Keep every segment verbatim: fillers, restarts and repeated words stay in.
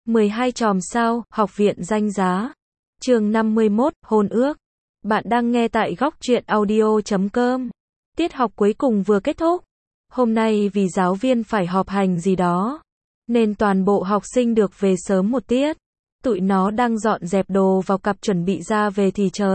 mười hai chòm sao, học viện danh giá. Chương năm mươi mốt, hôn ước. Bạn đang nghe tại góc truyện audio chấm com. Tiết học cuối cùng vừa kết thúc. Hôm nay vì giáo viên phải họp hành gì đó, nên toàn bộ học sinh được về sớm một tiết. Tụi nó đang dọn dẹp đồ vào cặp chuẩn bị ra về thì chợt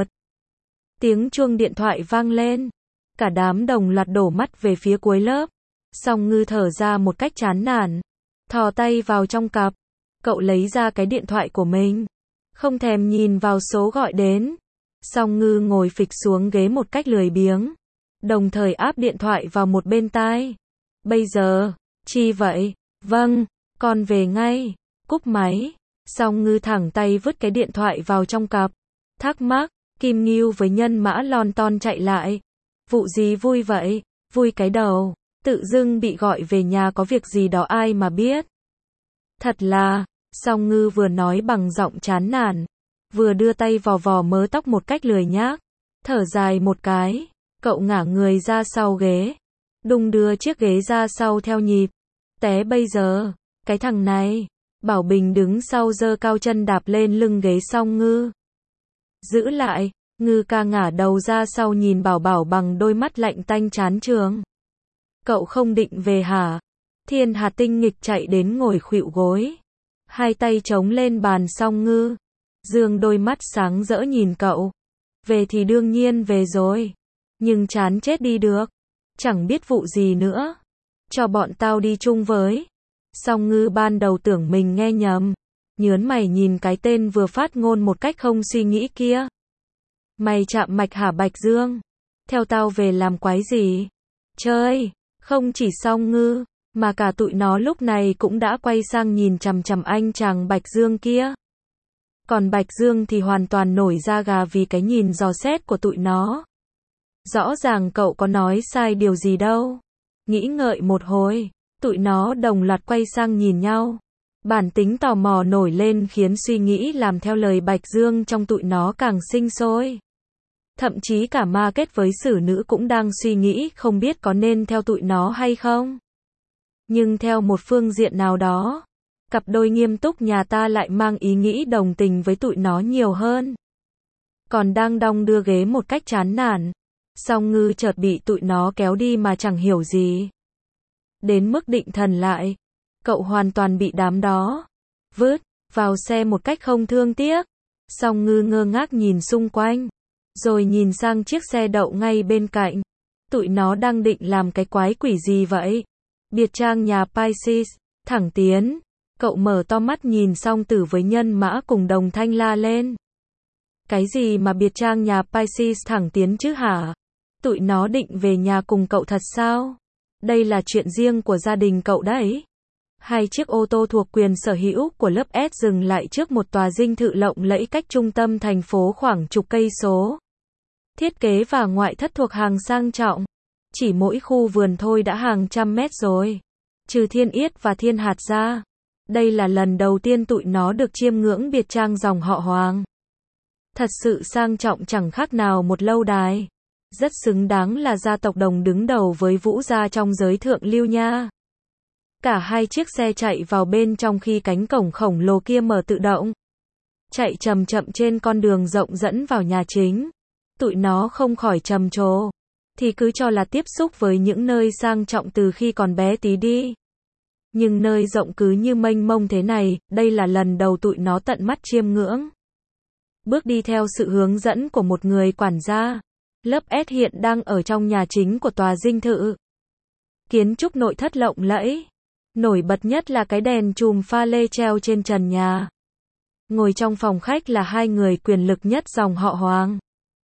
tiếng chuông điện thoại vang lên. Cả đám đồng loạt đổ mắt về phía cuối lớp. Song Ngư thở ra một cách chán nản, thò tay vào trong cặp. Cậu lấy ra cái điện thoại của mình, không thèm nhìn vào số gọi đến. Song Ngư ngồi phịch xuống ghế một cách lười biếng, đồng thời áp điện thoại vào một bên tai. Bây giờ, chi vậy? Vâng, con về ngay. Cúp máy. Song Ngư thẳng tay vứt cái điện thoại vào trong cặp. Thắc mắc, Kim Ngưu với Nhân Mã lon ton chạy lại. Vụ gì vui vậy? Vui cái đầu, tự dưng bị gọi về nhà có việc gì đó ai mà biết. Thật là, Song Ngư vừa nói bằng giọng chán nản, vừa đưa tay vò vò mớ tóc một cách lười nhác. Thở dài một cái, cậu ngả người ra sau ghế, đung đưa chiếc ghế ra sau theo nhịp. Té bây giờ, cái thằng này. Bảo Bình đứng sau giơ cao chân đạp lên lưng ghế Song Ngư. Giữ lại. Ngư ca ngả đầu ra sau nhìn Bảo Bảo bằng đôi mắt lạnh tanh chán chường. Cậu không định về hả? Thiên Hà tinh nghịch chạy đến ngồi khuỵu gối, hai tay chống lên bàn Song Ngư, dương đôi mắt sáng rỡ nhìn cậu. Về thì đương nhiên về rồi, nhưng chán chết đi được, chẳng biết vụ gì nữa. Cho bọn tao đi chung với. Song Ngư ban đầu tưởng mình nghe nhầm, nhớn mày nhìn cái tên vừa phát ngôn một cách không suy nghĩ kia. Mày chạm mạch hả Bạch Dương? Theo tao về làm quái gì? Chơi. Không chỉ Song Ngư, mà cả tụi nó lúc này cũng đã quay sang nhìn chằm chằm anh chàng Bạch Dương kia. Còn Bạch Dương thì hoàn toàn nổi da gà vì cái nhìn dò xét của tụi nó. Rõ ràng cậu có nói sai điều gì đâu. Nghĩ ngợi một hồi, tụi nó đồng loạt quay sang nhìn nhau. Bản tính tò mò nổi lên khiến suy nghĩ làm theo lời Bạch Dương trong tụi nó càng sinh sôi. Thậm chí cả ma kết với xử nữ cũng đang suy nghĩ không biết có nên theo tụi nó hay không. Nhưng theo một phương diện nào đó, cặp đôi nghiêm túc nhà ta lại mang ý nghĩ đồng tình với tụi nó nhiều hơn. Còn đang đong đưa ghế một cách chán nản, Song Ngư chợt bị tụi nó kéo đi mà chẳng hiểu gì. Đến mức định thần lại, cậu hoàn toàn bị đám đó vứt vào xe một cách không thương tiếc. Song Ngư ngơ ngác nhìn xung quanh, rồi nhìn sang chiếc xe đậu ngay bên cạnh. Tụi nó đang định làm cái quái quỷ gì vậy? Biệt trang nhà Pisces, thẳng tiến. Cậu mở to mắt nhìn Song Tử với Nhân Mã cùng đồng thanh la lên. Cái gì mà biệt trang nhà Pisces thẳng tiến chứ hả? Tụi nó định về nhà cùng cậu thật sao? Đây là chuyện riêng của gia đình cậu đấy. Hai chiếc ô tô thuộc quyền sở hữu của lớp S dừng lại trước một tòa dinh thự lộng lẫy cách trung tâm thành phố khoảng chục cây số. Thiết kế và ngoại thất thuộc hàng sang trọng. Chỉ mỗi khu vườn thôi đã hàng trăm mét rồi. Trừ Thiên Yết và Thiên Hạt ra, đây là lần đầu tiên tụi nó được chiêm ngưỡng biệt trang dòng họ Hoàng. Thật sự sang trọng chẳng khác nào một lâu đài. Rất xứng đáng là gia tộc đồng đứng đầu với Vũ gia trong giới thượng lưu nha. Cả hai chiếc xe chạy vào bên trong khi cánh cổng khổng lồ kia mở tự động. Chạy chậm chậm trên con đường rộng dẫn vào nhà chính. Tụi nó không khỏi trầm trồ. Thì cứ cho là tiếp xúc với những nơi sang trọng từ khi còn bé tí đi. Nhưng nơi rộng cứ như mênh mông thế này, đây là lần đầu tụi nó tận mắt chiêm ngưỡng. Bước đi theo sự hướng dẫn của một người quản gia. Lớp S hiện đang ở trong nhà chính của tòa dinh thự. Kiến trúc nội thất lộng lẫy. Nổi bật nhất là cái đèn chùm pha lê treo trên trần nhà. Ngồi trong phòng khách là hai người quyền lực nhất dòng họ Hoàng.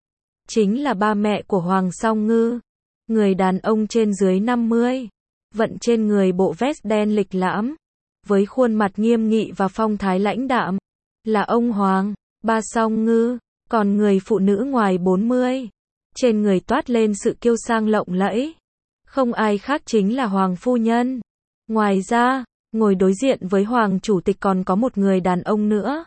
Chính là ba mẹ của Hoàng Song Ngư. Người đàn ông trên dưới năm mươi. Vận trên người bộ vest đen lịch lãm, với khuôn mặt nghiêm nghị và phong thái lãnh đạm. Là ông Hoàng, ba Song Ngư. Còn người phụ nữ ngoài bốn mươi. Trên người toát lên sự kiêu sang lộng lẫy. Không ai khác chính là Hoàng phu nhân. Ngoài ra, ngồi đối diện với Hoàng chủ tịch còn có một người đàn ông nữa.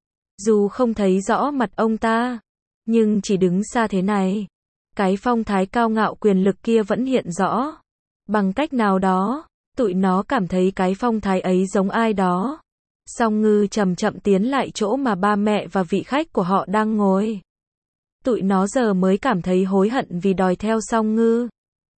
Dù không thấy rõ mặt ông ta, nhưng chỉ đứng xa thế này, cái phong thái cao ngạo quyền lực kia vẫn hiện rõ. Bằng cách nào đó, tụi nó cảm thấy cái phong thái ấy giống ai đó. Song Ngư chậm chậm tiến lại chỗ mà ba mẹ và vị khách của họ đang ngồi. Tụi nó giờ mới cảm thấy hối hận vì đòi theo Song Ngư.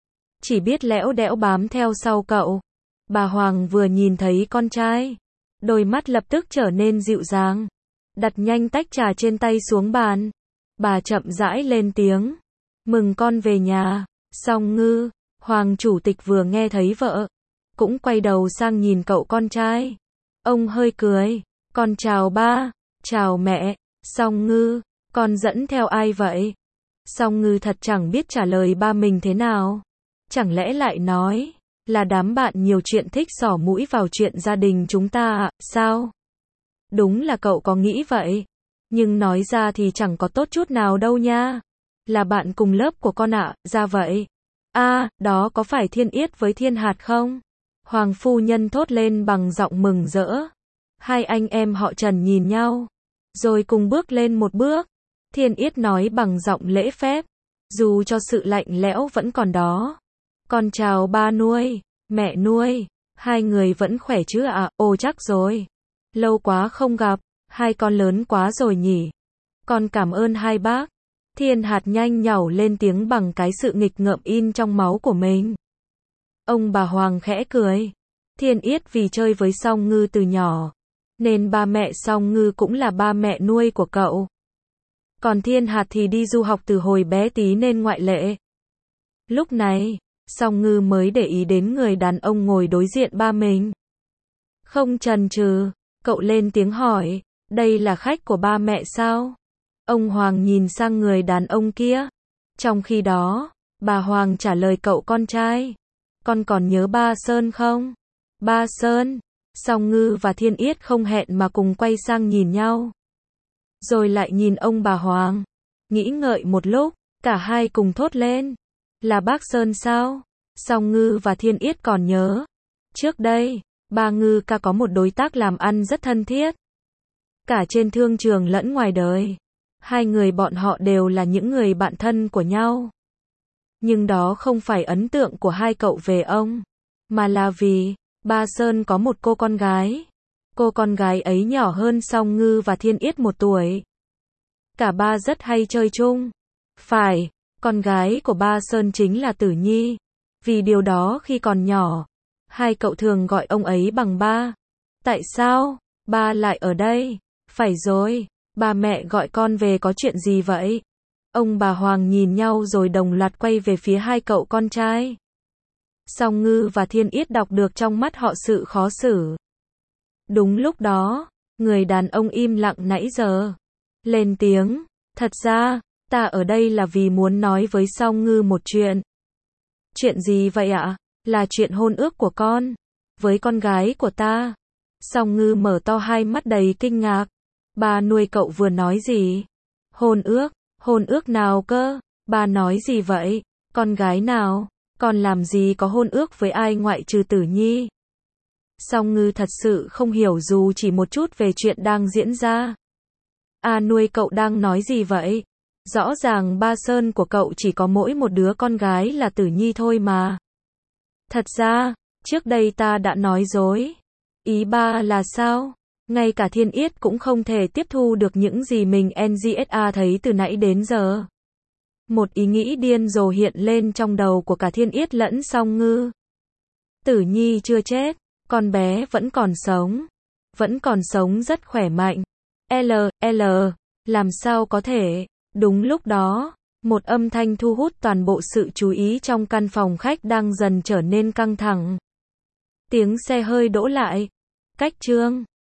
Chỉ biết lẽo đẽo bám theo sau cậu. Bà Hoàng vừa nhìn thấy con trai, đôi mắt lập tức trở nên dịu dàng. Đặt nhanh tách trà trên tay xuống bàn. Bà chậm rãi lên tiếng. Mừng con về nhà, Song Ngư. Hoàng chủ tịch vừa nghe thấy vợ, cũng quay đầu sang nhìn cậu con trai. Ông hơi cười. Con chào ba, chào mẹ. Song Ngư, con dẫn theo ai vậy? Song Ngư thật chẳng biết trả lời ba mình thế nào. Chẳng lẽ lại nói là đám bạn nhiều chuyện thích xỏ mũi vào chuyện gia đình chúng ta à, sao? Đúng là cậu có nghĩ vậy. Nhưng nói ra thì chẳng có tốt chút nào đâu nha. Là bạn cùng lớp của con ạ, à, ra vậy. À, đó có phải Thiên Yết với Thiên Hạt không? Hoàng phu nhân thốt lên bằng giọng mừng rỡ. Hai anh em họ Trần nhìn nhau, rồi cùng bước lên một bước. Thiên Yết nói bằng giọng lễ phép, dù cho sự lạnh lẽo vẫn còn đó. Con chào ba nuôi, mẹ nuôi, hai người vẫn khỏe chứ ạ? À? Ồ chắc rồi. Lâu quá không gặp, hai con lớn quá rồi nhỉ. Con cảm ơn hai bác. Thiên Hạt nhanh nhảu lên tiếng bằng cái sự nghịch ngợm in trong máu của mình. Ông bà Hoàng khẽ cười. Thiên Yết vì chơi với Song Ngư từ nhỏ, nên ba mẹ Song Ngư cũng là ba mẹ nuôi của cậu. Còn Thiên Hạt thì đi du học từ hồi bé tí nên ngoại lệ. Lúc này, Song Ngư mới để ý đến người đàn ông ngồi đối diện ba mình. Không chần chừ, cậu lên tiếng hỏi, đây là khách của ba mẹ sao? Ông Hoàng nhìn sang người đàn ông kia. Trong khi đó, bà Hoàng trả lời cậu con trai. Con còn nhớ ba Sơn không? Ba Sơn. Song Ngư và Thiên Yết không hẹn mà cùng quay sang nhìn nhau. Rồi lại nhìn ông bà Hoàng. Nghĩ ngợi một lúc, cả hai cùng thốt lên. Là bác Sơn sao? Song Ngư và Thiên Yết còn nhớ. Trước đây, ba Ngư ca có một đối tác làm ăn rất thân thiết. Cả trên thương trường lẫn ngoài đời. Hai người bọn họ đều là những người bạn thân của nhau. Nhưng đó không phải ấn tượng của hai cậu về ông, mà là vì ba Sơn có một cô con gái. Cô con gái ấy nhỏ hơn Song Ngư và Thiên Yết một tuổi. Cả ba rất hay chơi chung. Phải, con gái của ba Sơn chính là Tử Nhi. Vì điều đó khi còn nhỏ, hai cậu thường gọi ông ấy bằng ba. Tại sao ba lại ở đây? Phải rồi, ba mẹ gọi con về có chuyện gì vậy? Ông bà Hoàng nhìn nhau rồi đồng loạt quay về phía hai cậu con trai. Song Ngư và Thiên Yết đọc được trong mắt họ sự khó xử. Đúng lúc đó, người đàn ông im lặng nãy giờ lên tiếng, thật ra, ta ở đây là vì muốn nói với Song Ngư một chuyện. Chuyện gì vậy ạ? Là chuyện hôn ước của con với con gái của ta. Song Ngư mở to hai mắt đầy kinh ngạc. Ba nuôi cậu vừa nói gì? Hôn ước? Hôn ước nào cơ? Ba nói gì vậy? Con gái nào? Con làm gì có hôn ước với ai ngoại trừ Tử Nhi? Song Ngư thật sự không hiểu dù chỉ một chút về chuyện đang diễn ra. À nuôi cậu đang nói gì vậy? Rõ ràng ba Sơn của cậu chỉ có mỗi một đứa con gái là Tử Nhi thôi mà. Thật ra, trước đây ta đã nói dối. Ý ba là sao? Ngay cả Thiên Yết cũng không thể tiếp thu được những gì mình en giê ét a thấy từ nãy đến giờ. Một ý nghĩ điên rồ hiện lên trong đầu của cả Thiên Yết lẫn Song Ngư. Tử Nhi chưa chết, con bé vẫn còn sống. Vẫn còn sống rất khỏe mạnh. L, L, làm sao có thể? Đúng lúc đó, một âm thanh thu hút toàn bộ sự chú ý trong căn phòng khách đang dần trở nên căng thẳng. Tiếng xe hơi đỗ lại. Cách Trương